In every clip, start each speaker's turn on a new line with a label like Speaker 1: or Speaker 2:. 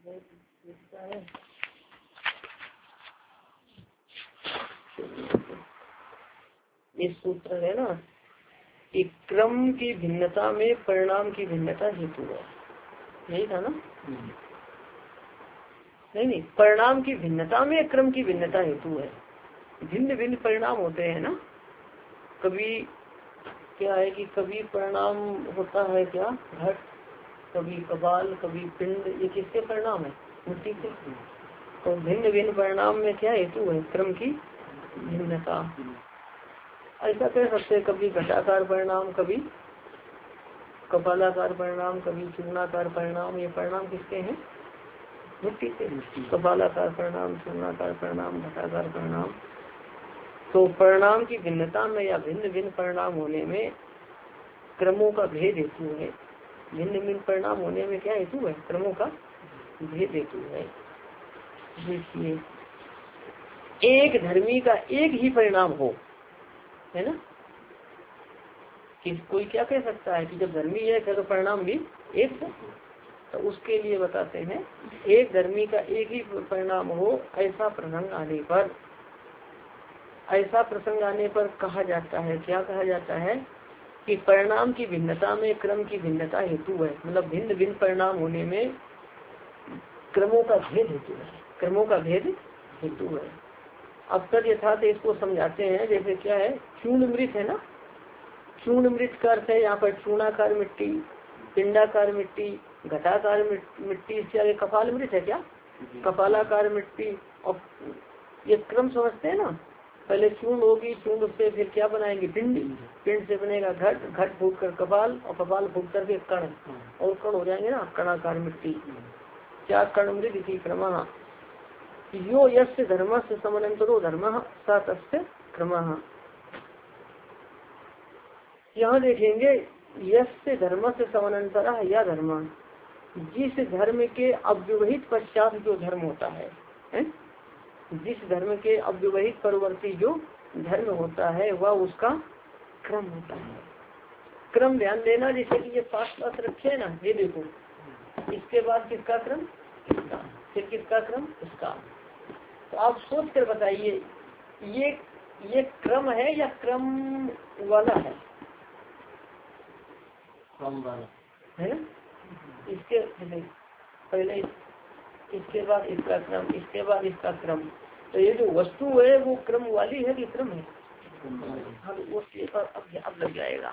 Speaker 1: है ये सूत्र है ना कि क्रम की भिन्नता में परिणाम की भिन्नता हेतु है, यही था ना। नहीं, परिणाम की भिन्नता में क्रम की भिन्नता हेतु है। भिन्न भिन्न परिणाम होते हैं ना। कभी क्या है कि कभी परिणाम होता है क्या घट, कभी कपाल, कभी पिंड, ये किसके परिणाम है? मिट्टी के। तो भिन्न भिन्न परिणाम में क्या हेतु है? क्रम की भिन्नता। ऐसा कह सकते, कभी घटाकार परिणाम, कभी कपालाकार परिणाम, कभी चूर्णाकार परिणाम। ये परिणाम किसके हैं? मिट्टी से। कपालाकार परिणाम, चूर्णाकार परिणाम, घटाकार परिणाम। तो परिणाम की भिन्नता में या भिन्न भिन्न परिणाम होने में क्रमों का भेद हेतु है। भिन्न भिन्न परिणाम होने में क्या हेतु है? क्रमों का भेद हेतु है। देखिए, एक धर्मी का एक ही परिणाम हो, है ना। कि कोई क्या कह सकता है कि जब धर्मी एक है तो परिणाम भी एक है। तो उसके लिए बताते हैं, एक धर्मी का एक ही परिणाम हो, ऐसा प्रसंग आने पर कहा जाता है। क्या कहा जाता है? कि परिणाम की भिन्नता में क्रम की भिन्नता हेतु है। मतलब भिन्न भिन्न परिणाम होने में क्रमों का भेद हेतु है। क्रमों का भेद हेतु है। अब तक यथार्थ इसको समझाते हैं। जैसे क्या है, चूर्ण मृत है ना। चूर्ण मृत का अर्थ है यहाँ पर चूर्णाकार मिट्टी, पिंडाकार मिट्टी, घटाकार मिट्टी, इससे आगे कपाल मृत है क्या? कपालाकार मिट्टी। और ये क्रम समझते हैं ना। पहले चूर्ण होगी, चूर्ण से फिर क्या बनाएंगे? पिंड, पिंड से बनेगा घट, घट फूट कर कपाल, और कपाल फूट करके कण, और कण हो जाएंगे ना कणाकार मिट्टी। क्या कण मृत इसी क्रमः यो यस्य धर्मस्य समनंतरो धर्मः स तस्य क्रमः। यहाँ देखेंगे, यस्य धर्मस्य समनंतरः या धर्म, जिस धर्म के अव्यवहित पश्चात जो धर्म होता है, जिस धर्म के अव्यवहित परवर्ती जो धर्म होता है वह उसका क्रम होता है। क्रम ध्यान देना, जैसे कि ये पास रखे है ना, ये देखो, इसके बाद किसका क्रम? इसका, फिर किसका क्रम? इसका। तो आप सोच कर बताइए, ये क्रम है या क्रम वाला है? क्रम वाला है ना। इसके पहले इसके बाद इसका क्रम, इसके बाद इसका क्रम। तो ये जो वस्तु है वो क्रम वाली है कि क्रम है? हाँ, वो अब लग जाएगा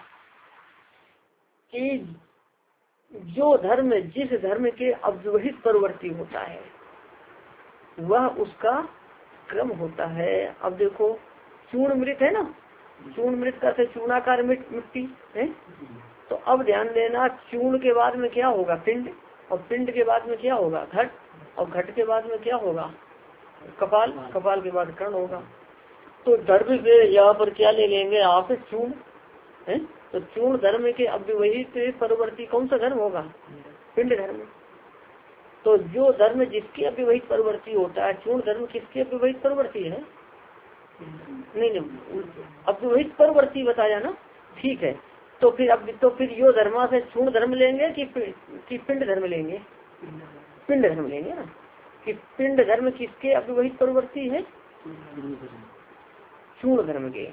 Speaker 1: कि जो धर्म जिस धर्म के अव्यवहित परवर्ती होता है वह उसका क्रम होता है। अब देखो, चूर्ण मृत है ना। चूर्ण मृत का चूर्णाकार मिट्टी है। तो अब ध्यान देना, चूर्ण के बाद में क्या होगा? पिंड, और पिंड के बाद में क्या होगा? घट, और घट के बाद में क्या होगा? कपाल, कपाल के बाद कर्ण होगा। तो धर्म से यहाँ पर क्या ले लेंगे आप? चूर्ण है। तो चूर्ण धर्म के अव्यवहित परवर्ती कौन सा धर्म होगा? पिंड धर्म। तो जो धर्म जिसके अव्यवहित परवर्ती होता है, चूर्ण धर्म किसके अव्यवहित परवर्ती है? नहीं, अव्यवहित परवर्ती बताया ना। ठीक है, तो फिर यो धर्मा से चूर्ण धर्म लेंगे कि पिंड धर्म लेंगे? पिंड धर्म लेंगे ना। कि पिंड धर्म किसके अव्यवहित परवर्ती है? चूर्ण धर्म के।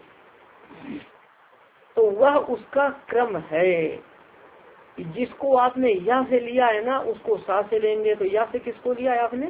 Speaker 1: तो वह उसका क्रम है। जिसको आपने या से लिया है ना, उसको सा से लेंगे। तो या से किसको लिया है आपने?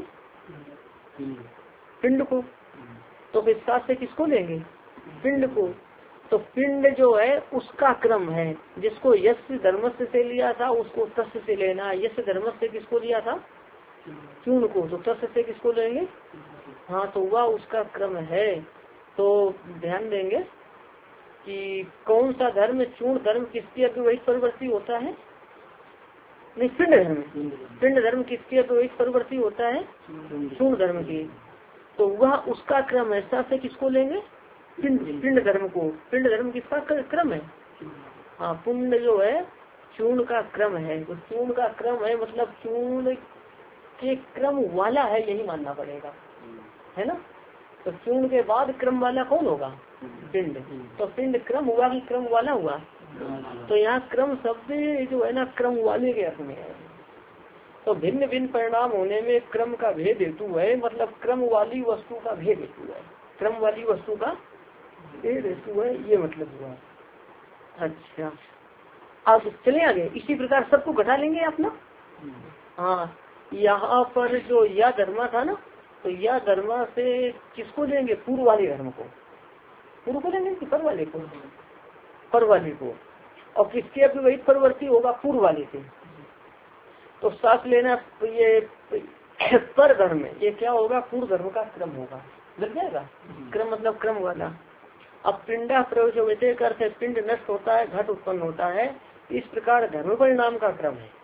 Speaker 1: पिंड को। तो फिर सा से किसको लेंगे? पिंड को। तो पिंड जो है उसका क्रम है। जिसको यश धर्मस्य से लिया था उसको तस्य से लेना। यश धर्मस्य से किसको लिया था? चूर्ण को। तो तस्य से किसको लेंगे? हाँ, तो वह उसका क्रम है। तो ध्यान देंगे कि कौन सा धर्म, चूर्ण धर्म किसके अव्यवहित परवर्ती होता है? नहीं, पिंड धर्म। पिंड धर्म किसके अव्यवहित परवर्ती होता है? चूर्ण धर्म की। तो वह उसका क्रम है। सा से किसको लेंगे? पिंड धर्म को। पिंड धर्म किसका क्रम है? हाँ, पिंड जो है चूर्ण का क्रम है। तो चूर्ण का क्रम है मतलब चूर्ण के क्रम वाला है, यही मानना पड़ेगा, है ना। तो चूर्ण के बाद क्रम वाला कौन होगा? पिंड। तो पिंड क्रम हुआ कि क्रम वाला हुआ? तो यहाँ क्रम शब्द जो है ना क्रम वाले के अर्थ में है। तो भिन्न भिन्न परिणाम होने में क्रम का भेद हेतु है, मतलब क्रम वाली वस्तु का भेद हेतु है, क्रम वाली वस्तु का भेद हेतु है, ये मतलब हुआ। अच्छा अब चले आगे। इसी प्रकार सबको घटा लेंगे अपना। हाँ यहाँ पर जो या धर्मा था ना, तो या धर्मा से किसको लेंगे? पूर्व वाले धर्म को, पूर्व को लेंगे कि पर वाले को? पर वाले को। और किसके अभी परवर्ती होगा? पूर्व वाले से। तो साथ लेना ये पर धर्म, ये क्या होगा? पूर्व धर्म का क्रम होगा, लग जाएगा। क्रम मतलब क्रम वाला। अब पिंडा प्रयोजन करते पिंड नष्ट होता है, घट उत्पन्न होता है, इस प्रकार धर्म परिणाम का क्रम है।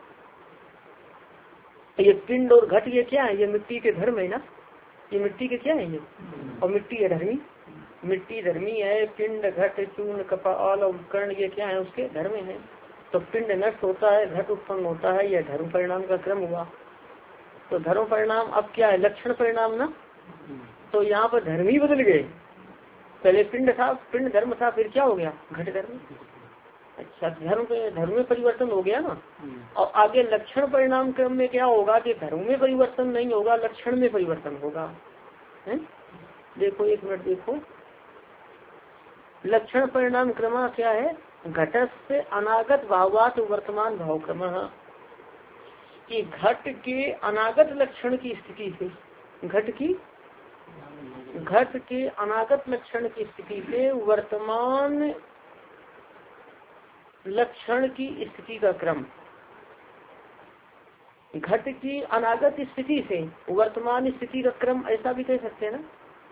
Speaker 1: ये पिंड और घट ये क्या है? ये मिट्टी के धर्म है ना, ये मिट्टी के क्या है ये? और मिट्टी है धर्मी, मिट्टी धर्मी है। पिंड घट चूर्ण कपाल और कर्ण ये क्या है? उसके धर्म है। तो पिंड नष्ट होता है, घट उत्पन्न होता है, यह धर्म परिणाम का क्रम हुआ। तो धर्म परिणाम अब क्या है? लक्षण परिणाम ना। तो यहाँ पर धर्म ही बदल गए, पहले पिंड था, पिंड धर्म था, फिर क्या हो गया? घट धर्म। अच्छा धर्म में परिवर्तन हो गया ना। और आगे लक्षण परिणाम क्रम में क्या होगा कि धर्म में परिवर्तन नहीं होगा, लक्षण में परिवर्तन होगा। है? देखो एक मिनट देखो, लक्षण परिणाम क्रम क्या है? घटस से अनागत भावात वर्तमान भाव क्रम, कि घट के अनागत लक्षण की स्थिति से, घट के अनागत लक्षण की स्थिति से वर्तमान लक्षण की स्थिति का क्रम, घट की अनागत स्थिति से वर्तमान स्थिति का क्रम, ऐसा भी कह सकते हैं ना।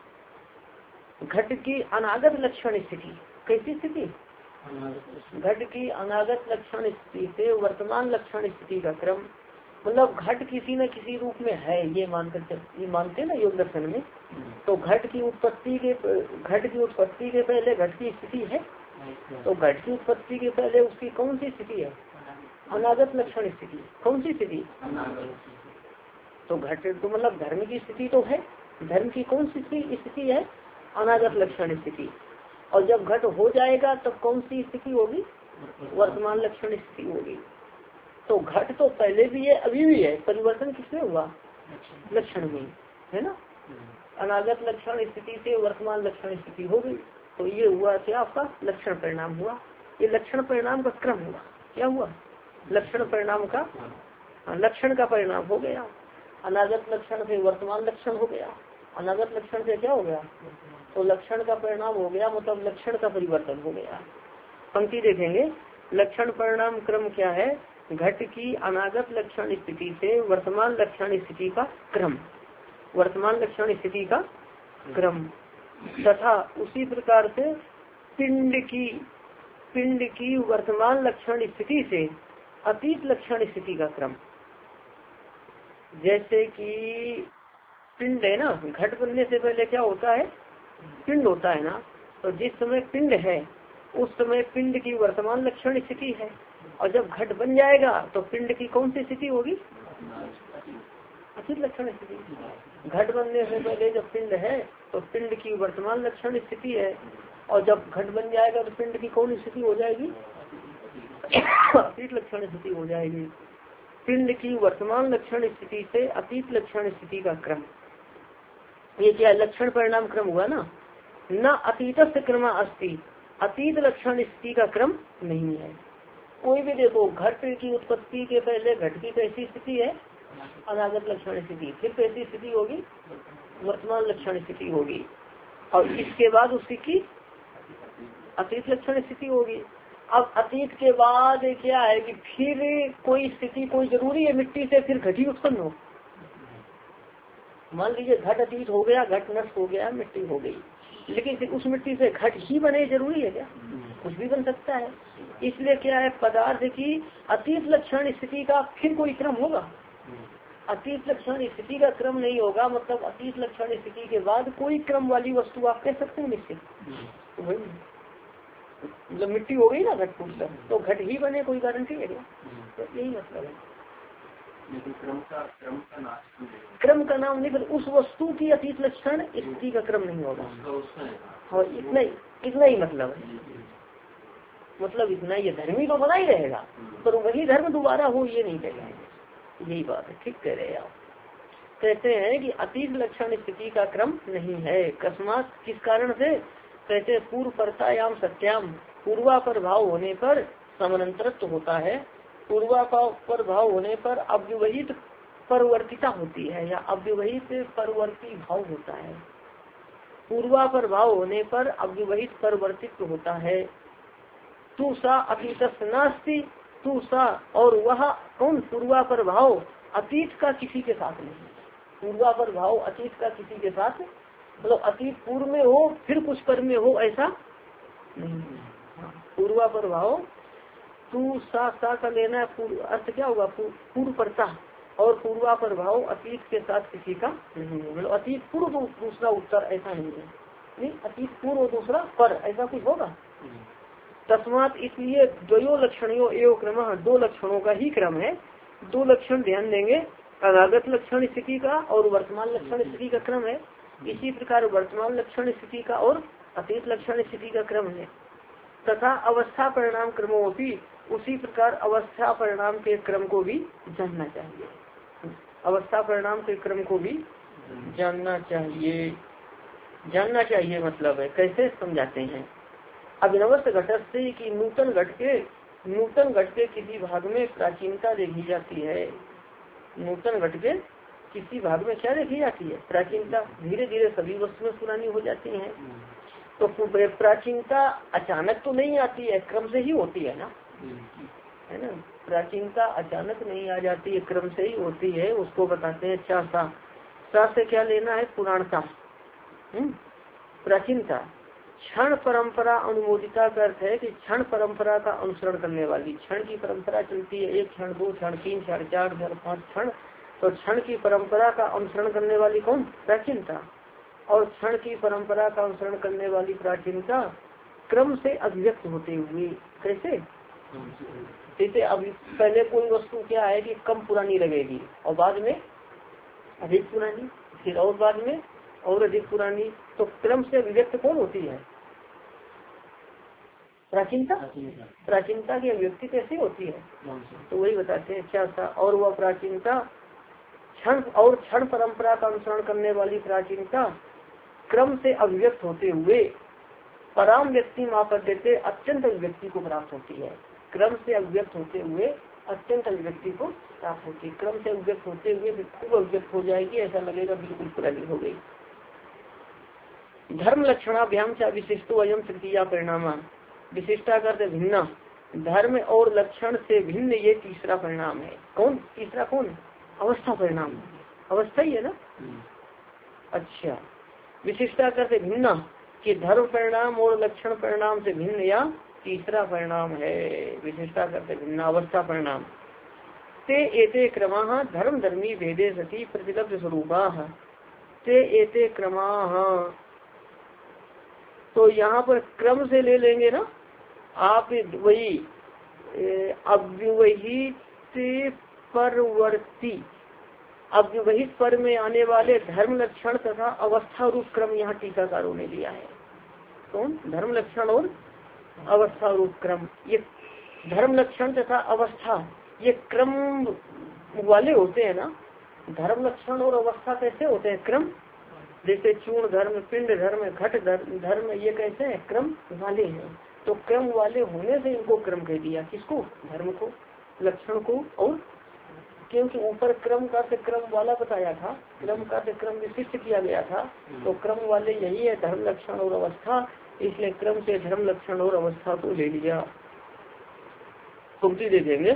Speaker 1: घट की अनागत लक्षण स्थिति, कैसी स्थिति? घट की अनागत लक्षण स्थिति से वर्तमान लक्षण स्थिति का क्रम, मतलब घट किसी न किसी रूप में है, ये मानते ना योग दर्शन में। तो घट की उत्पत्ति के पहले घट की स्थिति है, तो घट की उत्पत्ति के पहले उसकी कौन सी स्थिति है? अनागत लक्षण स्थिति। कौन सी स्थिति? तो घट तो मतलब धर्म की स्थिति तो है, धर्म की कौन सी स्थिति है? अनागत लक्षण स्थिति। और जब घट हो जाएगा तब कौन सी स्थिति होगी? वर्तमान लक्षण स्थिति होगी। तो घट तो पहले भी है, अभी भी है, परिवर्तन किसमें हुआ? लक्षण में, है ना। अनागत लक्षण स्थिति से वर्तमान लक्षण स्थिति हो गई, तो ये हुआ क्या? आपका लक्षण परिणाम हुआ। ये लक्षण परिणाम का क्रम हुआ। क्या हुआ? लक्षण परिणाम का, लक्षण का परिणाम हो गया। अनागत लक्षण से वर्तमान लक्षण हो गया, अनागत लक्षण से क्या हो गया? तो लक्षण का परिणाम हो गया, मतलब लक्षण का परिवर्तन हो गया। पंक्ति देखेंगे, लक्षण परिणाम क्रम क्या है? घट की अनागत लक्षण स्थिति से वर्तमान लक्षण स्थिति का क्रम, वर्तमान लक्षण स्थिति का क्रम, तथा उसी प्रकार से पिंड की वर्तमान लक्षण स्थिति से अतीत लक्षण स्थिति का क्रम। जैसे कि पिंड है ना, घट बनने से पहले क्या होता है? पिंड होता है ना। तो जिस समय पिंड है उस समय पिंड की वर्तमान लक्षण स्थिति है, और जब घट बन जाएगा तो पिंड की कौन सी स्थिति होगी? अतीत लक्षण स्थिति। घट बनने से पहले जब पिंड है तो पिंड की वर्तमान लक्षण स्थिति है, और जब घट बन जाएगा तो पिंड की कौन स्थिति हो जाएगी? अतीत लक्षण स्थिति हो जाएगी। पिंड की वर्तमान लक्षण स्थिति से अतीत लक्षण स्थिति का क्रम, ये क्या लक्षण परिणाम क्रम हुआ ना। न अतीत क्रम अस्ति, अतीत लक्षण स्थिति का क्रम नहीं है। कोई भी देखो, घट की उत्पत्ति के पहले घट की कैसी स्थिति है? अनागत लक्षण स्थिति, फिर कैसी स्थिति होगी? वर्तमान लक्षण स्थिति होगी, और इसके बाद उसकी अतीत लक्षण स्थिति होगी। अब अतीत के बाद क्या है कि फिर कोई स्थिति, कोई जरूरी है मिट्टी से फिर घट ही उत्पन्न हो? मान लीजिए घट अतीत हो गया, घट नष्ट हो गया, मिट्टी हो गई, लेकिन फिर उस मिट्टी से घट ही बने जरूरी है क्या? कुछ भी बन सकता है। इसलिए क्या है, पदार्थ की अतीत लक्षण स्थिति का फिर कोई क्रम होगा? अतीत लक्षण स्थिति का क्रम नहीं होगा, मतलब अतीत लक्षण स्थिति के बाद कोई क्रम वाली वस्तु आप कह सकते हैं निश्चित। तो भाई मतलब मिट्टी हो गई ना घट टूट, तो घट ही बने, कोई गारंटी है क्या? तो यही मतलब है। क्रम का नाम नहीं, उस वस्तु की अतीत लक्षण स्थिति का क्रम नहीं होगा। और इतना ही मतलब है, मतलब इतना ही, धर्मी तो बना ही रहेगा, पर वही धर्म दोबारा हो ये नहीं कहेगा। यही बात है, ठीक कह रहे हैं आप। कहते हैं कि अतीत लक्षण स्थिति का क्रम नहीं है। अकस्मात किस कारण से? कहते हैं पूर्व परतायाम सत्याम, पूर्वा पर भाव होने पर समानांतरत्व होता है। पूर्वा पर भाव होने पर अव्यवहित परवर्तिता होती है या अव्यवहित परवर्ती भाव होता है। पूर्वा पर भाव होने पर अव्यवहित परवर्तित्व होता है। तू सा अतीत नास्ति, तू सा और वह कौन? पूर्वा पर भाव अतीत का किसी के साथ नहीं। पूर्वा पर भाव अतीत का किसी के साथ, मतलब अतीत पूर्व में हो फिर कुछ पर में हो, ऐसा नहीं। पूर्वा पर भाव तू सा का लेना है, अर्थ क्या होगा? पूर्व परता। और पूर्वा पर भाव अतीत के साथ किसी का नहीं है, मतलब अतीत पूर्व दूसरा उत्तर, ऐसा नहीं है। नहीं, अतीत पूर्व दूसरा पर, ऐसा कुछ होगा? तस्मात इसलिए द्वयो लक्षणों एवं क्रम, दो लक्षणों का ही क्रम है। दो लक्षण ध्यान देंगे, अनागत लक्षण स्थिति का और वर्तमान लक्षण स्थिति का क्रम है। इसी प्रकार वर्तमान लक्षण स्थिति का और अतीत लक्षण स्थिति का क्रम है। तथा अवस्था परिणाम क्रमों भी, उसी प्रकार अवस्था परिणाम के क्रम को भी जानना चाहिए। अवस्था परिणाम के क्रम को भी जानना चाहिए। जानना चाहिए मतलब है, कैसे समझाते हैं? अभिनवस्थ घटक से कि नूतन घट के किसी भाग में प्राचीनता देखी जाती है। नूतन घट के किसी भाग में क्या देखी जाती है? प्राचीनता। धीरे धीरे सभी वस्तुएं पुरानी हो जाती हैं। तो प्राचीनता अचानक तो नहीं आती है, क्रम से ही होती है ना, है ना। प्राचीनता अचानक नहीं आ जाती है, क्रम से ही होती है। उसको बताते हैं सा से क्या लेना है? पुराणता, प्राचीनता। क्षण परंपरा अनुमोदिता का अर्थ है कि क्षण परंपरा का अनुसरण करने वाली, क्षण की परंपरा चलती है, 1 क्षण 2 क्षण 3 क्षण 4 क्षण 5 क्षण, तो क्षण की परंपरा का अनुसरण करने वाली कौन? प्राचीनता। और क्षण की परंपरा का अनुसरण करने वाली प्राचीनता क्रम से अभिव्यक्त होते हुए। कैसे? जैसे अभी पहले कोई वस्तु क्या है कि कम पुरानी लगेगी और बाद में अधिक पुरानी, फिर और बाद में और अधिक पुरानी, तो क्रम से अभिव्यक्त कौन होती है? प्राचीनता। प्राचीनता की अभिव्यक्ति कैसे होती है? तो वही बताते हैं क्या था। और वह प्राचीनता क्षण परंपरा का अनुसरण करने वाली प्राचीनता क्रम से अभिव्यक्त होते हुए पराम व्यक्ति मापर देते अत्यंत अभिव्यक्ति को प्राप्त होती है। क्रम से अभिव्यक्त होते हुए अत्यंत अभिव्यक्ति को प्राप्त होती है। क्रम से अभिव्यक्त होते हुए खूब अभिव्यक्त हो जाएगी, ऐसा लगेगा बिल्कुल पुरानी हो गई। धर्म लक्षणाभ्याम से विशिष्टो अयम तृतीया परिणाम। विशिष्टा करते भिन्ना, धर्म और लक्षण से भिन्न ये तीसरा परिणाम है। कौन? तीसरा कौन? अवस्था परिणाम। अवस्था ही है ना। अच्छा, विशिष्टा करते भिन्ना कि धर्म परिणाम और लक्षण परिणाम से भिन्न या तीसरा परिणाम है। विशिष्टा करते भिन्न अवस्था परिणाम। ते एते क्रमाः धर्म धर्मी भेदे सती प्रतिलब्ध स्वरूपाः। ते एते क्रमाः, तो यहाँ पर क्रम से ले लेंगे ना आप, वही अव्यवहित परवर्ती, अव्यवहित पर में आने वाले धर्म लक्षण तथा अवस्था रूप क्रम यहाँ टीकाकारों ने लिया है। कौन? धर्म लक्षण और अवस्था रूप क्रम। ये धर्म लक्षण तथा अवस्था ये क्रम वाले होते हैं ना। धर्म लक्षण और अवस्था कैसे होते हैं? क्रम। जैसे चूर्ण धर्म, पिंड धर्म, घट धर्म, ये कैसे हैं? क्रम वाले हैं। तो क्रम वाले होने से इनको क्रम कह दिया। किसको? धर्म को, लक्षण को। और क्योंकि ऊपर क्रम का से क्रम वाला बताया था, क्रम का से क्रम विशिष्ट किया गया था, तो क्रम वाले यही है धर्म लक्षण और अवस्था, इसलिए क्रम से धर्म लक्षण और अवस्था को ले लिया। पंक्ति दे देंगे।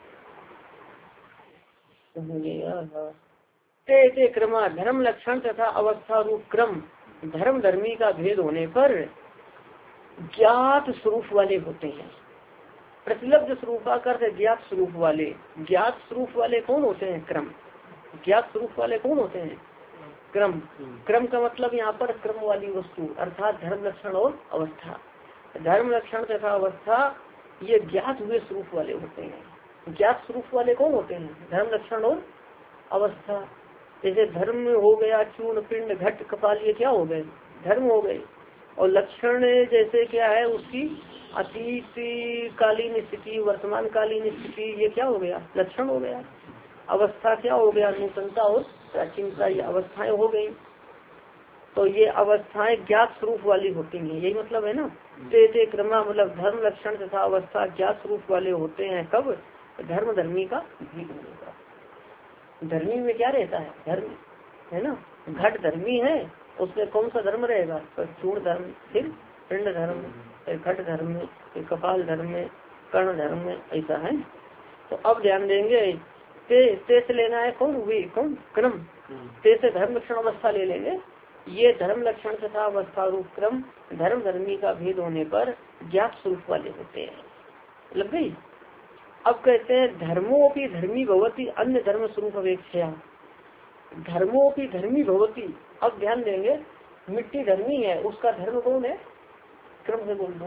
Speaker 1: ते क्रमा धर्म लक्षण तथा अवस्था रूप क्रम धर्म धर्मी का भेद होने पर ज्ञात स्वरूप वाले होते हैं। प्रतिलब्ध स्वरूपा कर ज्ञात स्वरूप वाले। ज्ञात स्वरूप वाले कौन होते हैं? क्रम। ज्ञात स्वरूप वाले कौन होते हैं? क्रम। क्रम का मतलब यहाँ पर क्रम वाली वस्तु अर्थात धर्म लक्षण और अवस्था। धर्म लक्षण तथा अवस्था ये ज्ञात हुए स्वरूप वाले होते हैं। ज्ञात स्वरूप वाले कौन होते हैं? धर्म लक्षण और अवस्था। जैसे धर्म हो गया चूर्ण पिंड घट कपाल, ये क्या हो गए? धर्म हो गए। और लक्षण जैसे क्या है उसकी अतीत कालीन स्थिति, वर्तमान कालीन स्थिति, ये क्या हो गया? लक्षण हो गया। अवस्था क्या हो गया, नूतनता और प्राचीनता, ये अवस्थाएं हो गई। तो ये अवस्थाएं ज्ञात स्वरूप वाली होती हैं, यही मतलब है ना। ते क्रमा मतलब धर्म लक्षण तथा अवस्था ज्ञात स्वरूप वाले होते हैं। कब? धर्म धर्मी का भेद होने का। धर्मी में क्या रहता है? धर्म है ना। घट धर्मी है, उसमें कौन सा धर्म रहेगा? चूर्ण धर्म, फिर पिंड धर्म, फिर घट धर्म, फिर कपाल धर्म, कर्ण धर्म, ऐसा है। तो अब ध्यान देंगे, ते से लेना है कौन? वे कौन? क्रम। ते से धर्म लक्षण अवस्था ले लेंगे। ये धर्म लक्षण तथा अवस्था रूप क्रम धर्म धर्मी का भेद होने पर ज्ञात स्वरूप वाले होते हैं। लग गई। अब कहते हैं धर्मोपि धर्मी भवती अन्य धर्म स्वरूप अपेक्षा। धर्मोपि धर्मी भवती। अब ध्यान देंगे, मिट्टी धर्मी है, उसका धर्म कौन है? क्रम से बोल दो।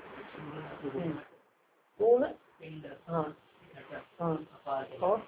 Speaker 1: कौन? हाँ हाँ। और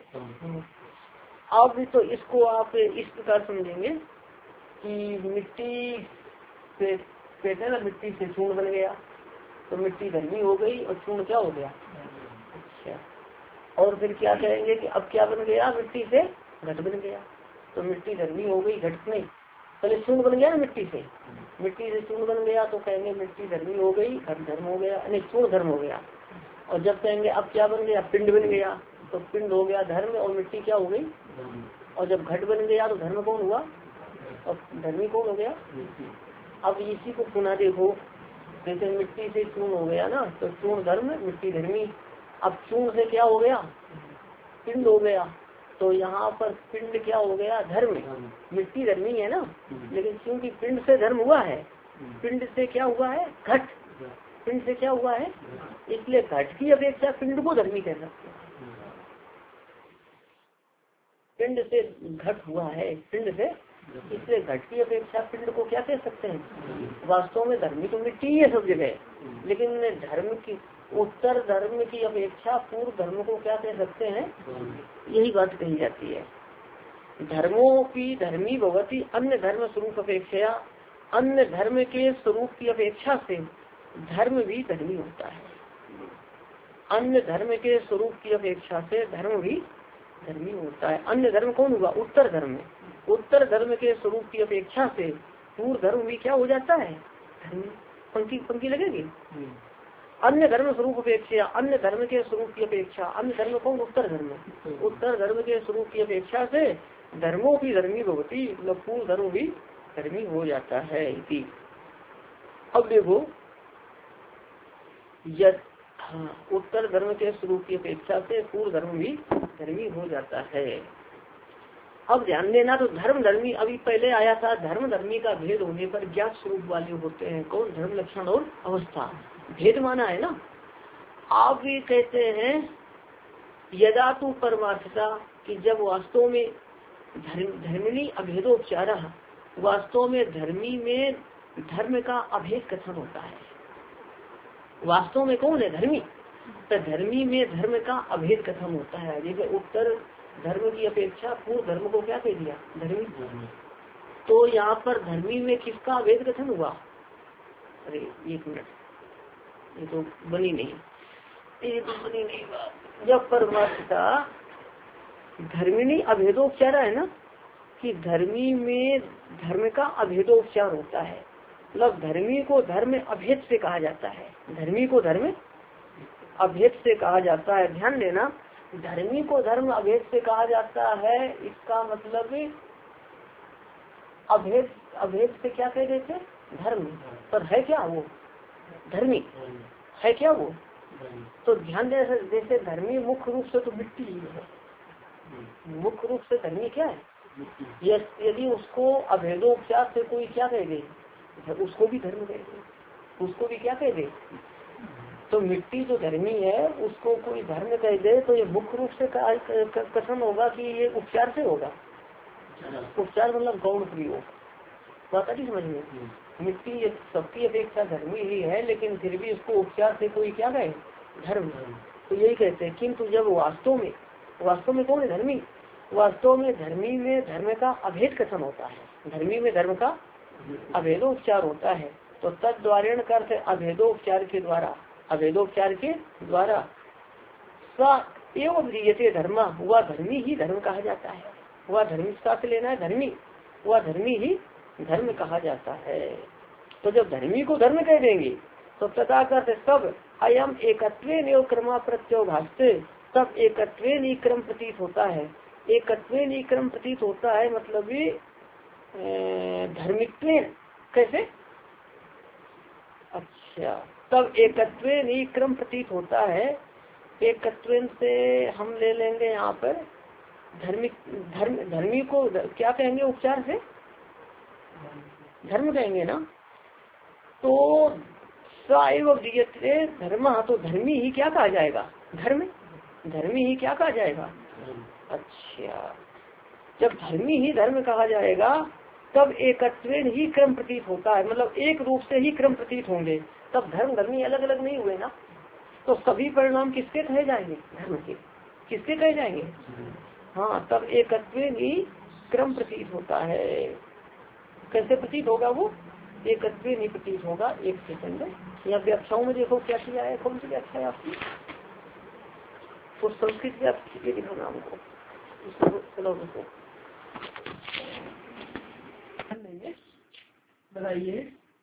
Speaker 1: अब भी तो इसको आप इस प्रकार समझेंगे कि मिट्टी से कहते हैं ना, मिट्टी से चूर्ण बन गया, तो मिट्टी धर्मी हो गई और चूर्ण क्या हो गया? अच्छा। और फिर क्या कहेंगे कि अब क्या बन गया? मिट्टी से घट बन गया, तो मिट्टी धर्मी हो गई, घट नहीं, पहले चूर्ण बन गया ना मिट्टी से, मिट्टी से चूर्ण बन गया, तो कहेंगे मिट्टी धर्मी हो गई, घट धर्म हो गया, नहीं चूर्ण धर्म हो गया। और जब कहेंगे अब क्या बन गया? पिंड बन गया, तो पिंड हो गया धर्म और मिट्टी क्या हो गई? और जब घट बन गया तो धर्म कौन हुआ और धर्मी कौन हो गया? अब इसी को पुनः देखो, जैसे मिट्टी से चूर्ण हो गया ना, तो चूर्ण धर्म, मिट्टी धर्मी। अब चूर्ण से क्या हो गया? पिंड हो गया, तो यहाँ पर पिंड क्या हो गया? धर्म। मिट्टी धर्मी है ना, लेकिन क्योंकि पिंड से धर्म हुआ है, पिंड से क्या हुआ है? घट। पिंड से क्या हुआ है? इसलिए घट की अपेक्षा पिंड को धर्मी कह सकते हैं। पिंड से घट हुआ है, पिंड से, इसलिए घट की अपेक्षा पिंड को क्या कह सकते हैं? वास्तव में धर्मी तो मिट्टी ही है सब जगह, लेकिन धर्म की उत्तर धर्म की अपेक्षा पूर्व धर्म को क्या कह सकते हैं? यही बात कही जाती है। धर्मों की धर्मी भगवती अन्य धर्म स्वरूप अपेक्षा, अन्य धर्म के स्वरूप की अपेक्षा से धर्म भी धर्मी होता है। अन्य धर्म के स्वरूप की अपेक्षा से धर्म भी धर्मी होता है। अन्य धर्म कौन हुआ? उत्तर धर्म। उत्तर धर्म के स्वरूप की अपेक्षा से पूर्व धर्म भी क्या हो जाता है? धर्मी। पंक्ति पंक्ति लगेगी। अन्य धर्म स्वरूप अपेक्षा, अन्य धर्म के स्वरूप की अपेक्षा, अन्य धर्म कौन? उत्तर धर्म। उत्तर धर्म के स्वरूप की अपेक्षा से धर्मों की धर्मी भगवती, मतलब पूर्व धर्म भी धर्मी हो जाता है। अब देखो, हाँ, उत्तर धर्म के स्वरूप की अपेक्षा से पूर्व धर्म भी धर्मी हो जाता है। अब ध्यान देना, तो धर्म धर्मी अभी पहले आया था, धर्म धर्मी का भेद होने पर ज्ञात स्वरूप वाले होते हैं। कौन? धर्म लक्षण और अवस्था, भेद माना है ना। आप भी कहते हैं यदा तू परमार्थता, कि जब वास्तव में धर्मिणी अभेदोपचार, वास्तव में धर्मी में धर्म का अभेद कथन होता है। वास्तव में कौन है? धर्मी। तो धर्मी में धर्म का अभेद कथन होता है। जैसे उत्तर धर्म की अपेक्षा पूर्व धर्म को क्या कह दिया? धर्मी। तो यहाँ पर धर्मी में किसका अभेद कथन हुआ? अरे एक मिनट, ये तो बनी नहीं, ये तो बनी नहीं बात। जब परमार्थता धर्मिणी अभेदोपचार है ना, कि धर्मी में धर्म का अभेदोपचार होता है, मतलब धर्मी को धर्म अभेद से कहा जाता है। धर्मी को धर्म अभेद से कहा जाता है। ध्यान देना, धर्मी को धर्म अभेद से कहा जाता है, इसका मतलब अभेद, अभेद से क्या कह देते? धर्म। पर है क्या वो? धर्मी है क्या वो? तो ध्यान दे, जैसे धर्मी मुख्य रूप से तो मिट्टी ही है, मुख्य रूप से धर्मी क्या है? यदि उसको अभेदोपचार से कोई क्या कह दे, उसको भी धर्म कह दे, उसको भी क्या कह दे? तो मिट्टी जो धर्मी है उसको कोई धर्म कह दे, तो ये मुख्य रूप से कथन होगा कि ये उपचार से होगा। उपचार मतलब गौण प्रयोग, बात आती समझ में। मिट्टी सबकी अपेक्षा धर्मी ही है, लेकिन फिर भी उसको उपचार से कोई क्या कहे? धर्म। तो यही कहते हैं। किंतु जब वास्तव में कौन है? धर्मी। वास्तव में धर्मी में धर्म का अभेद कथन होता है। धर्मी में धर्म का अभेदोपचार होता है। तो तद्वारेण करते अभेदोपचार के द्वारा, अभेदोपचार के द्वारा एवं विधीयते धर्म, वह धर्मी ही धर्म कहा जाता है। वह धर्मी साथ लेना है, धर्मी, वह धर्मी ही धर्म कहा जाता है। तो जब धर्मी को धर्म कह देंगे तो तथा करते सब अयम एकत्वेन एवं क्रम प्रत्यो भाषते, तब एकत्वेन ही क्रम प्रतीत होता है। एकत्वेन ही क्रम प्रतीत होता है मतलब ये धर्मित्वेन कैसे, अच्छा, तब एकत्वेन ही क्रम प्रतीत होता है। एकत्वेन से हम ले लेंगे यहाँ पर धर्मी को क्या कहेंगे, उपचार से धर्म कहेंगे ना। तो सैव दीयते धर्म, तो धर्मी ही क्या कहा जाएगा, धर्म, धर्मी ही क्या कहा जाएगा। अच्छा, जब धर्मी ही धर्म कहा जाएगा तब एकत्वेन ही क्रम प्रतीत होता है, मतलब एक रूप से ही क्रम प्रतीत होंगे। तब धर्म धर्मी अलग अलग नहीं हुए ना, तो सभी परिणाम किसके कहे जाएंगे, धर्म के, किसके कहे जाएंगे। हाँ, तब एकत्वेन ही क्रम प्रतीत होता है। कैसे प्रतीत होगा वो, एकत्वेन ही प्रतीत होगा। एक सेकंड, यहाँ व्याख्याओं में देखो क्या किया है, कौन सी व्याख्या है आपकी, तो संस्कृत व्याख्या दिखाना हमको, चलो देखो बताइए।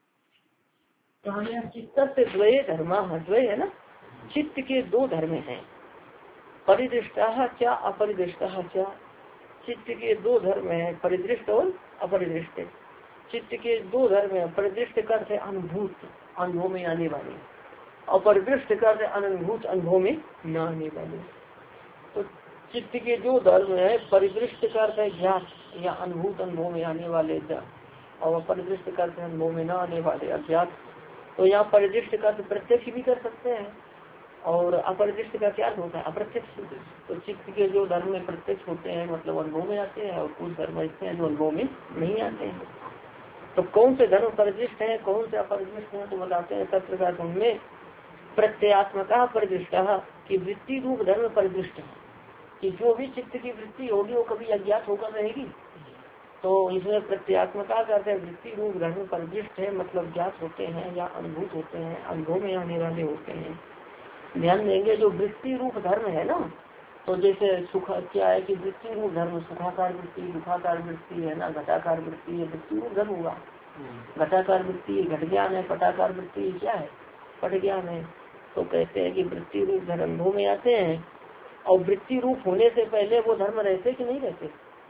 Speaker 1: चित्त से द्वय धर्मा, द्वय है ना, चित्त के दो धर्म हैं, परिदृष्टा क्या अपरिदृष्टा क्या। चित्त के दो धर्म है, परिदृष्ट और अपरिदृष्ट। चित्त के दो धर्म है, परिदृष्ट करते अनुभूत, अनुभव में आने वाले, अपरिदृष्ट करते अनुभूत, अनुभव में न आने वाले। तो चित्त के जो धर्म है, परिदृष्ट करते ज्ञात या अनुभूत, अनुभव में आने वाले, और अपरिदृष्ट करते अनुभव में न आने वाले, अज्ञात। तो यहाँ परिदृष्ट का प्रत्यक्ष भी कर सकते हैं, और अपरिदृष्ट का क्या होता है, अप्रत्यक्ष। तो चित्त के जो धर्म में प्रत्यक्ष होते हैं मतलब अनुभव में आते हैं, और कुछ धर्म ऐसे हैं जो अनुभव में नहीं आते हैं। तो कौन से धर्म परिदृष्ट है, कौन से अपरिदृष्ट है, तो बताते हैं तत्व का में प्रत्यात्मका परिदृष्टा, की वृत्ति रूप धर्म परिदृष्ट है, कि जो भी चित्त की वृत्ति होगी वो कभी अज्ञात होकर रहेगी। तो इसमें प्रत्यात्मका करते हैं वृत्ति रूप धर्म परिदृष्ट है, मतलब ज्ञात होते हैं या अनुभूत होते हैं, अनुभव में आने वाले होते हैं। ध्यान देंगे जो वृत्ति रूप धर्म है ना, तो जैसे सुख क्या है कि वृत्ति रूप धर्म, सुखाकार वृत्ति, दुखाकार वृत्ति है ना, घटाकार वृत्ति है, वृत्ति रूप धर्म हुआ। घटाकार वृत्ति घट ज्ञान है, पटाकार वृत्ति क्या है, पट ज्ञान है। तो कहते हैं कि वृत्ति रूप धर्म अनुभव में आते हैं, और वृत्ति रूप होने से पहले वो धर्म रहते कि नहीं रहते,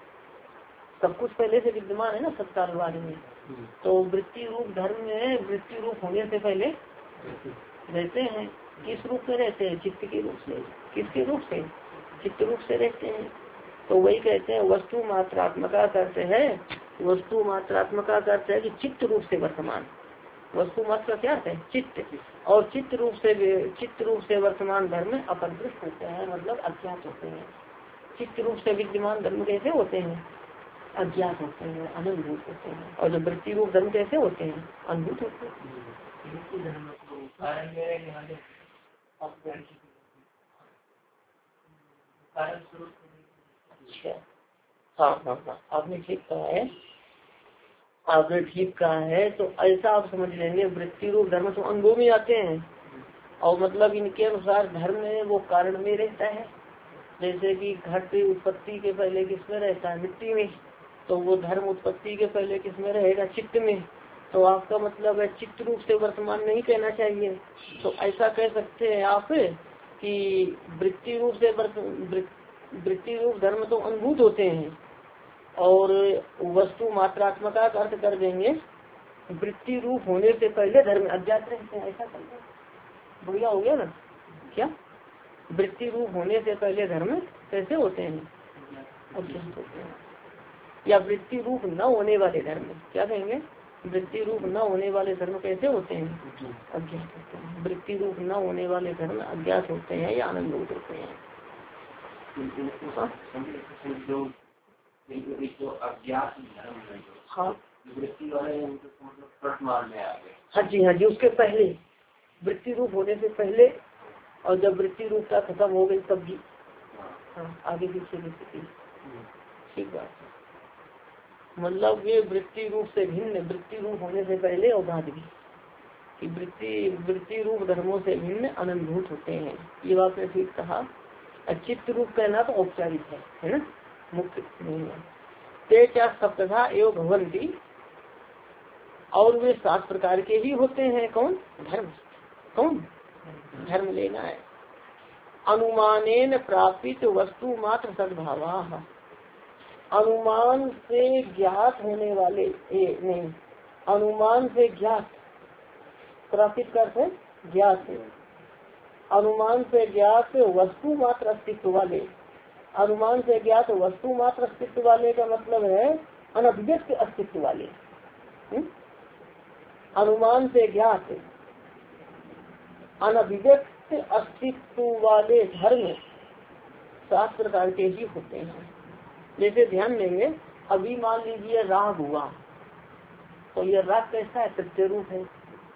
Speaker 1: सब कुछ पहले से विद्यमान है ना सत्कालवाद में। तो वृत्ति रूप धर्म में वृत्ति रूप होने से पहले रहते हैं। किस रूप में रहते हैं, चित्त के रूप से। किसके रूप से, चित्त रूप से रहते हैं। तो वही कहते हैं वस्तु मात्रात्मका करते हैं, वस्तु मात्रात्मका करते हैं कि चित्त रूप से वर्तमान, वस्तु मात्र क्या है, चित्त, और चित्त रूप से वर्तमान धर्म अपरिदृष्ट होते हैं, मतलब अज्ञात होते हैं। चित्त रूप से विद्यमान धर्म कैसे होते हैं, अज्ञात होते हैं, अनुभूत होते हैं। और जो वृत्ति रूप धर्म कैसे होते हैं, अनुभूत होते हैं। अच्छा, हाँ, आपने ठीक कहा है, आपने ठीक कहा है। तो ऐसा आप समझ लेंगे, वृत्ति रूप धर्म तो अंगों में आते हैं, और मतलब इनके अनुसार धर्म है वो कारण में रहता है। जैसे कि घट उत्पत्ति के पहले किसमें रहता है, मिट्टी में, तो वो धर्म उत्पत्ति के पहले किसमें रहेगा, चित्त में। तो आपका मतलब है चित्त रूप से वर्तमान नहीं कहना चाहिए। तो ऐसा कह सकते हैं आप कि वृत्ति रूप से वृत्ति रूप धर्म तो अनुभूत होते हैं, और वस्तु मात्रात्मका का अर्थ कर देंगे वृत्ति रूप होने से पहले धर्म अज्ञात रहते हैं। ऐसा कर दें, बढ़िया हो गया ना। क्या वृत्ति रूप होने से पहले धर्म कैसे होते हैं, अज्ञात होते हैं। या वृत्ति रूप न होने वाले धर्म, क्या कहेंगे, वृत्ति रूप न होने वाले धर्म कैसे होते हैं, अज्ञात होते हैं। वृत्ति रूप न होने वाले धर्म अज्ञात होते हैं या आनंदभूत होते हैं।
Speaker 2: जो अज्ञात धर्म है,
Speaker 1: हाँ
Speaker 2: वृत्ति वाले वर्तमान में आ गए।
Speaker 1: हाँ जी, हाँ जी, उसके पहले वृत्ति रूप होने से पहले, और जब वृत्ति रूपता खत्म हो गई तब भी। हाँ, आगे पीछे वृत्ति, ठीक बात है। मतलब ये वृत्ति रूप से भिन्न, वृत्ति रूप होने से पहले और बाद भी, कि वृत्ति रूप धर्मों से भिन्न अनंतभूत होते हैं। ये बात ने ठीक कहा। चित्त रूप कहना तो औपचारिक है ना, मुख्य नहीं है। ते क्या सप्तधा एवं भगवंती, और वे 7 प्रकार के ही होते हैं। कौन? धर्म। कौन? धर्म लेना है। अनुमानेन प्रापित वस्तु मात्र सद्भावा, अनुमान से ज्ञात होने वाले नहीं, अनुमान से ज्ञात, प्रापित करते ज्ञात, अनुमान से ज्ञात वस्तु मात्र अस्तित्व वाले, अनुमान से ज्ञात वस्तु मात्र अस्तित्व वाले का मतलब है अनभिव्यक्त अस्तित्व वाले। अनुमान से ज्ञात अनभिव्यक्त अस्तित्व वाले धर्म 7 प्रकार के ही होते हैं। जैसे ध्यान देंगे, अभी मान लीजिए राग हुआ, तो यह राग कैसा है? प्रत्यय रूप है।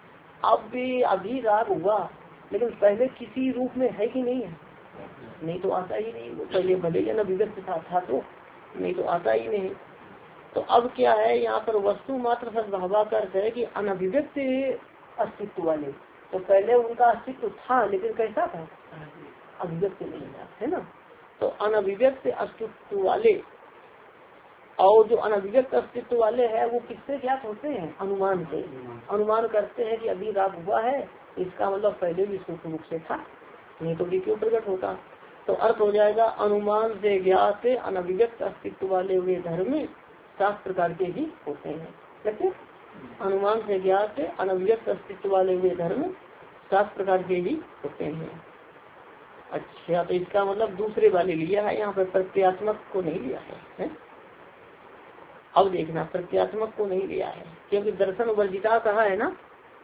Speaker 1: अभी राग हुआ, लेकिन पहले किसी रूप में है कि नहीं है? नहीं तो आता ही नहीं। वो पहले भले ही अनभिव्यक्त था तो नहीं तो आता ही नहीं। तो अब क्या है यहाँ पर? वस्तु मात्र सद्भावा का अर्थ है कि अनभिव्यक्त अस्तित्व वाले। तो पहले उनका अस्तित्व था, लेकिन कैसा था? अभिव्यक्त नहीं था, है ना। तो अनभिव्यक्त अस्तित्व वाले, और जो अनभिव्यक्त अस्तित्व वाले हैं वो किससे ज्ञात होते हैं? अनुमान से। अनुमान करते हैं कि अभी राग हुआ है, इसका मतलब पहले भी सूक्ष्म रूप से था, नहीं तो भी क्यों प्रकट होता। तो अर्थ हो जाएगा अनुमान से ज्ञात अनभिव्यक्त अस्तित्व वाले वे धर्म 7 प्रकार के ही होते हैं। कैसे? अनुमान से ज्ञात अनभिव्यक्त अस्तित्व वाले वे धर्म 7 प्रकार के ही होते हैं। अच्छा, तो इसका मतलब दूसरे वाले लिया है, यहाँ पर प्रत्यात्मक को नहीं लिया है? अब देखना, प्रत्यात्मक को नहीं लिया है, क्योंकि दर्शन वर्जिता कहा है ना,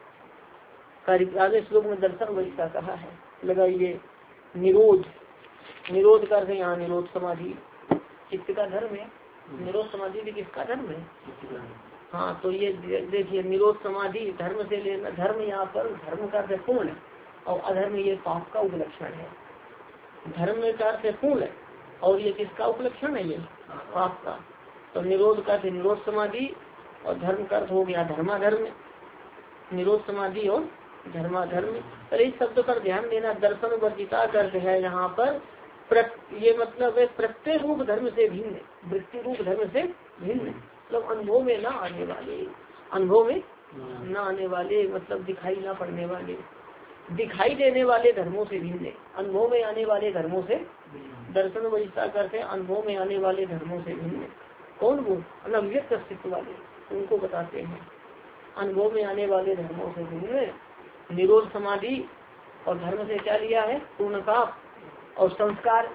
Speaker 1: आगे श्लोक में दर्शन वर्जिता कहा है। लगाइए निरोध, निरोध कर रहे यहाँ निरोध समाधि चित्त का धर्म है। निरोध समाधि भी किसका धर्म है? हाँ, तो ये देखिए निरोध समाधि धर्म से लेना, धर्म यहाँ पर धर्म का अर्थ पूर्ण है, और अधर्म ये पाप का उपलक्षण है। धर्म का अर्थ पूर्ण है, और ये किसका उपलक्षण है? ये पाप का। तो निरोध का अर्थ निरोध समाधि, और धर्म का अर्थ हो गया धर्माधर्म। निरोध समाधि और धर्माधर्म, पर इस शब्द पर ध्यान देना। दर्शन वर्जिता का अर्थ है यहाँ पर ये मतलब है प्रत्येक रूप धर्म से भिन्न, वृत्ति रूप धर्म से भिन्न, मतलब अनुभव में न आने वाले, अनुभव में न आने वाले, मतलब दिखाई न पड़ने वाले, दिखाई देने वाले धर्मों से भिन्न, अनुभव में आने वाले धर्मों से। दर्शन वर्जिता करते हैं अनुभव में आने वाले धर्मों से भिन्न। कौन? वो अनभिव्यक्त अस्तित्व वाले, उनको बताते हैं अनुभव में आने वाले धर्मों से भिन्न। निरोध समाधि और धर्म से क्या लिया है? पूर्णता और संस्कार।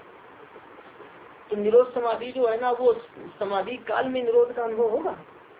Speaker 1: तो निरोध समाधि जो है ना, वो समाधि काल में निरोध का अनुभव होगा,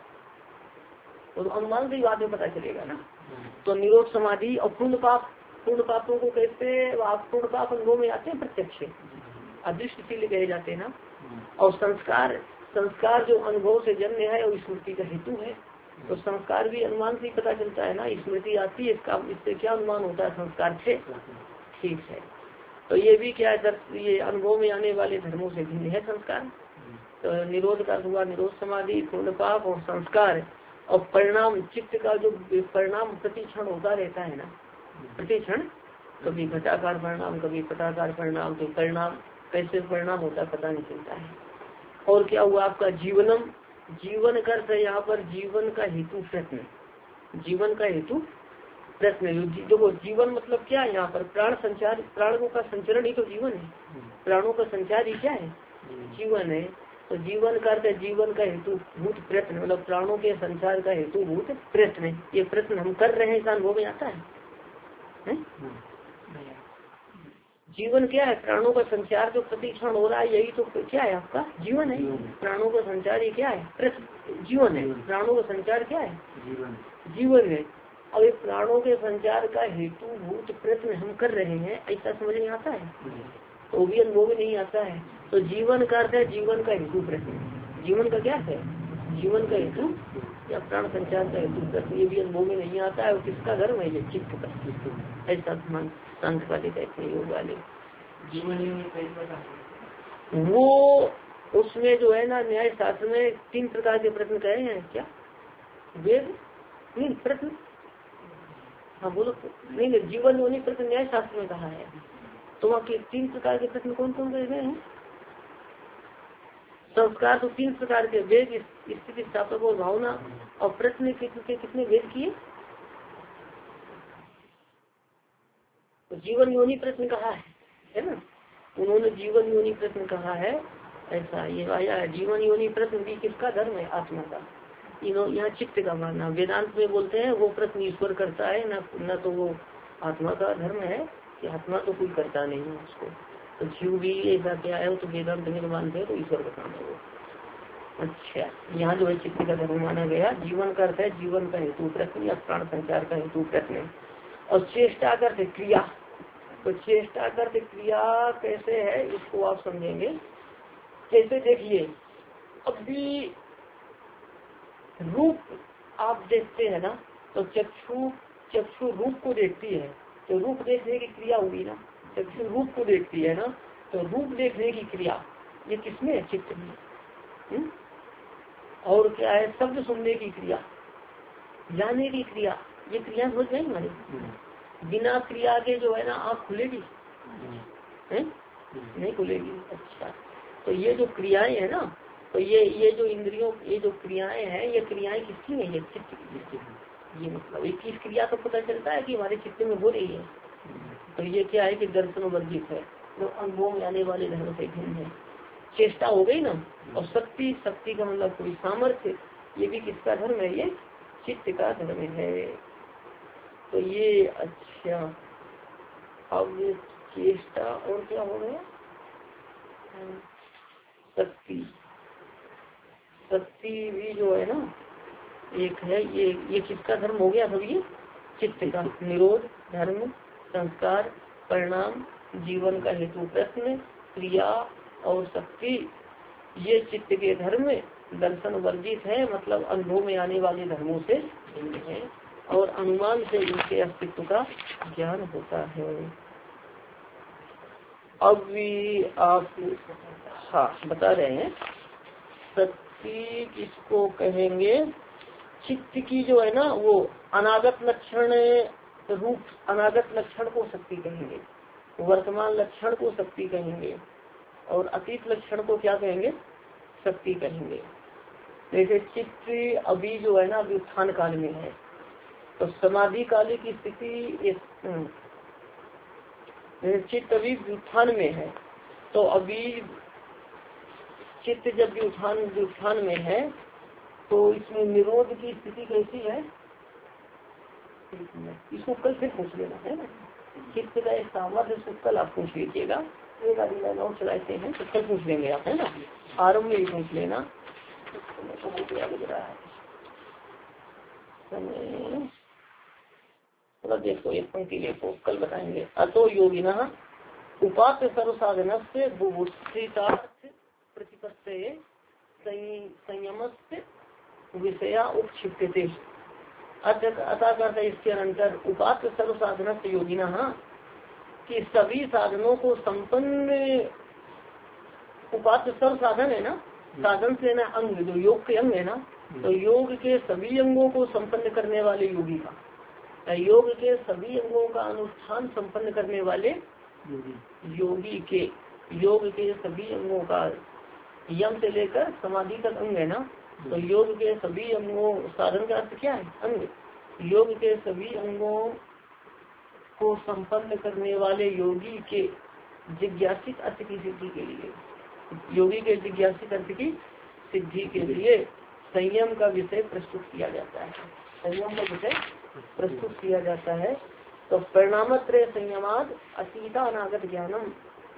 Speaker 1: तो अनुमान की बात में पता चलेगा ना। तो निरोध समाधि और पूर्ण पाप, पूर्ण पापों को कहते हैं, पूर्ण पाप अनुभव में आते हैं प्रत्यक्ष, अदृष्टशील कहे जाते हैं ना। और संस्कार, संस्कार जो अनुभव से जन्म है और स्मृति का हेतु है, तो संस्कार भी अनुमान से ही पता चलता है ना। स्मृति आती है, इसका इससे क्या अनुमान होता है? संस्कार से। ठीक है, तो ये भी क्या है? ये अनुभव में आने वाले धर्मों से भिन्न है संस्कार। तो निरोध का हुआ निरोध समाधि, पूर्ण पाप और संस्कार। और परिणाम, चित्त का जो परिणाम प्रतिक्षण होता रहता है ना, प्रतिक्षण, कभी घटाकार परिणाम, कभी पटाकार परिणाम। तो परिणाम कैसे परिणाम होता है पता नहीं चलता है। और क्या हुआ आपका जीवनम, जीवन का अर्थ है यहाँ पर जीवन का हेतु प्रश्न, जीवन का हेतु प्रश्न। देखो जीवन मतलब क्या है यहाँ पर? प्राण संचार, प्राणों का संचरण ही तो जीवन है, प्राणों का संचार ही क्या है? जीवन है। तो जीवन का अर्थ है जीवन का हेतु भूत प्रश्न, मतलब प्राणों के संचार का हेतु भूत प्रश्न। ये प्रश्न हम कर रहे हैं, इस अनुभव में आता है? जीवन क्या है? प्राणों का संचार जो प्रतिक्षण हो रहा है, यही तो क्या है? आपका जीवन है। प्राणों का संचार ये क्या है? जीवन है। प्राणों का संचार क्या है? जीवन है। अब ये प्राणों के संचार का हेतु भूत प्रश्न हम कर रहे हैं, ऐसा समझ में आता है? तो भी अनुभव में नहीं आता है। तो जीवन का अर्थ है जीवन का हेतु प्रश्न। जीवन का क्या है? जीवन का हेतु या प्राण संचार का हेतु प्रश्न, ये भी अनुभव में नहीं आता है। और किसका धर्म है? ये चित्त का। ऐसा संत वाले कहते हैं, योग वाले। वो उसमें जो है ना न्याय शास्त्र में 3 प्रकार के प्रश्न कहे हैं। क्या वेद? नहीं प्रश्न, हाँ बोलो। नहीं, जीवन योनि प्रश्न न्याय शास्त्र में कहा है। तो वहाँ के 3 प्रकार के प्रश्न कौन कौन कहे गए हैं? संस्कार तो 3 प्रकार के, वेद, स्थिति, स्थापक और भावना। और प्रश्न के कितने वेद किए? तो जीवन योनि प्रश्न कहा है ना, उन्होंने जीवन योनि प्रश्न कहा है। ऐसा ये आया है, जीवन योनि प्रश्न भी किसका धर्म है? आत्मा का। यहाँ चित्त का मानना, वेदांत में बोलते हैं वो प्रश्न ईश्वर करता है, न तो वो आत्मा का धर्म है कि आत्मा तो कोई करता नहीं है उसको। तो जीव भी ऐसा क्या है, वो तो वेदांत में मानते हैं, तो ईश्वर का काम है वो। अच्छा, यहाँ जो है चित्त का धर्म माना गया। जीवन का अर्थ है जीवन का हेतु प्रश्न या प्राण संचार का हेतु प्रश्न। और चेष्टा का अर्थ क्रिया। तो चेष्टा का अर्थ क्रिया कैसे है इसको आप समझेंगे। कैसे देखिए, अभी रूप आप देखते हैं ना, तो चक्षु रूप को देखती है, तो रूप देखने की क्रिया हुई ना। चक्षु रूप को देखती है ना, तो रूप देखने की क्रिया ये किसमें है? चित्त में। और क्या है? शब्द सुनने की क्रिया, जाने की क्रिया, ये क्रिया हो जाएगी हमारी। बिना क्रिया के जो है ना आँख खुलेगी? नहीं खुलेगी। अच्छा, तो ये जो क्रियाएं है ना, तो ये जो इंद्रियों, ये जो क्रियाएं हैं, ये क्रियाएं किसकी है? ये चित्त की। ये मतलब एक चीज क्रिया तो पता चलता है कि हमारे चित्त में हो रही है। तो ये क्या है कि दर्शन वर्जित है, जो अनुभव में आने वाले धर्म से भिन्न है। चेष्टा हो गई ना। और शक्ति का मतलब कोई सामर्थ्य, ये भी किसका धर्म है? ये चित्त का धर्म है। तो ये अच्छा, अब चेष्टा और क्या हो गया? शक्ति भी जो है ना एक है, ये किसका धर्म हो गया? सब ये चित्त का। निरोध, धर्म, संस्कार, परिणाम, जीवन का हेतु प्रश्न, क्रिया और शक्ति, ये चित्त के धर्म दर्शन वर्जित है, मतलब अनुभव में आने वाले धर्मों से है और अनुमान से इनके अस्तित्व का ज्ञान होता है। अब भी आप बता रहे हैं शक्ति किसको कहेंगे? चित्त की जो है ना वो अनागत लक्षण रूप, अनागत लक्षण को शक्ति कहेंगे, वर्तमान लक्षण को शक्ति कहेंगे और अतीत लक्षण को क्या कहेंगे? शक्ति कहेंगे। जैसे चित्त अभी जो है ना अभी उत्थान काल में है, तो समाधि काल की स्थिति, चित्त अभी उत्थान में है, तो अभी चित्त जब उत्थान में है तो इसमें निरोध की स्थिति कैसी है? इसको कल फिर पूछ लेना है ना। चित्त का एक सामर्थ्य, इसको कल आप पूछ लीजिएगा। एक आदमी लाइन और चलाते हैं तो कल पूछ लेंगे आप, है ना। आरम्भ में ही पूछ लेना। लग रहा है थोड़ा देखो, एक पंक्ति देखो, कल बताएंगे। अतो योगिना उपास्य सर्वसाधन से बुभुत्सितार्थ प्रतिपत्ति संयमस्य विषया उपक्षिप्यते। अतः इसके अनंतर उपास्य सर्वसाधन से योगिना कि सभी साधनों को संपन्न, उपास्य सर्व साधन है ना, साधन से ना अंग, जो योग के अंग है ना, तो योग के सभी अंगों को संपन्न करने वाले योगी का, योग के सभी अंगों का अनुष्ठान संपन्न करने वाले योगी के, योग के सभी अंगों का, यम से लेकर समाधि तक अंग है ना, तो योग के सभी अंगों, साधन का अर्थ क्या है? अंग। योग के सभी अंगों को संपन्न करने वाले योगी के जिज्ञासित अर्थ की सिद्धि के लिए, योगी के जिज्ञासित अर्थ की सिद्धि के लिए संयम का विषय प्रस्तुत किया जाता है। संयम का विषय प्रस्तुत किया जाता है। तो परिणामत्रय संयमाद अतीता अनागत ज्ञानम,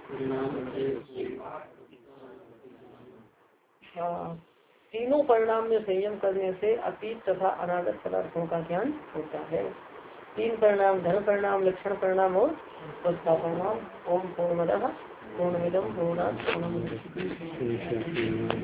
Speaker 1: तीनों परिणाम में संयम करने से अतीत तथा अनागत पदार्थों का ज्ञान होता है। 3 परिणाम, धर्म परिणाम, लक्षण परिणाम और अवस्था परिणाम। ओम पूर्णमदः पूर्णमिदं पूर्णात् पूर्णमुदच्यते।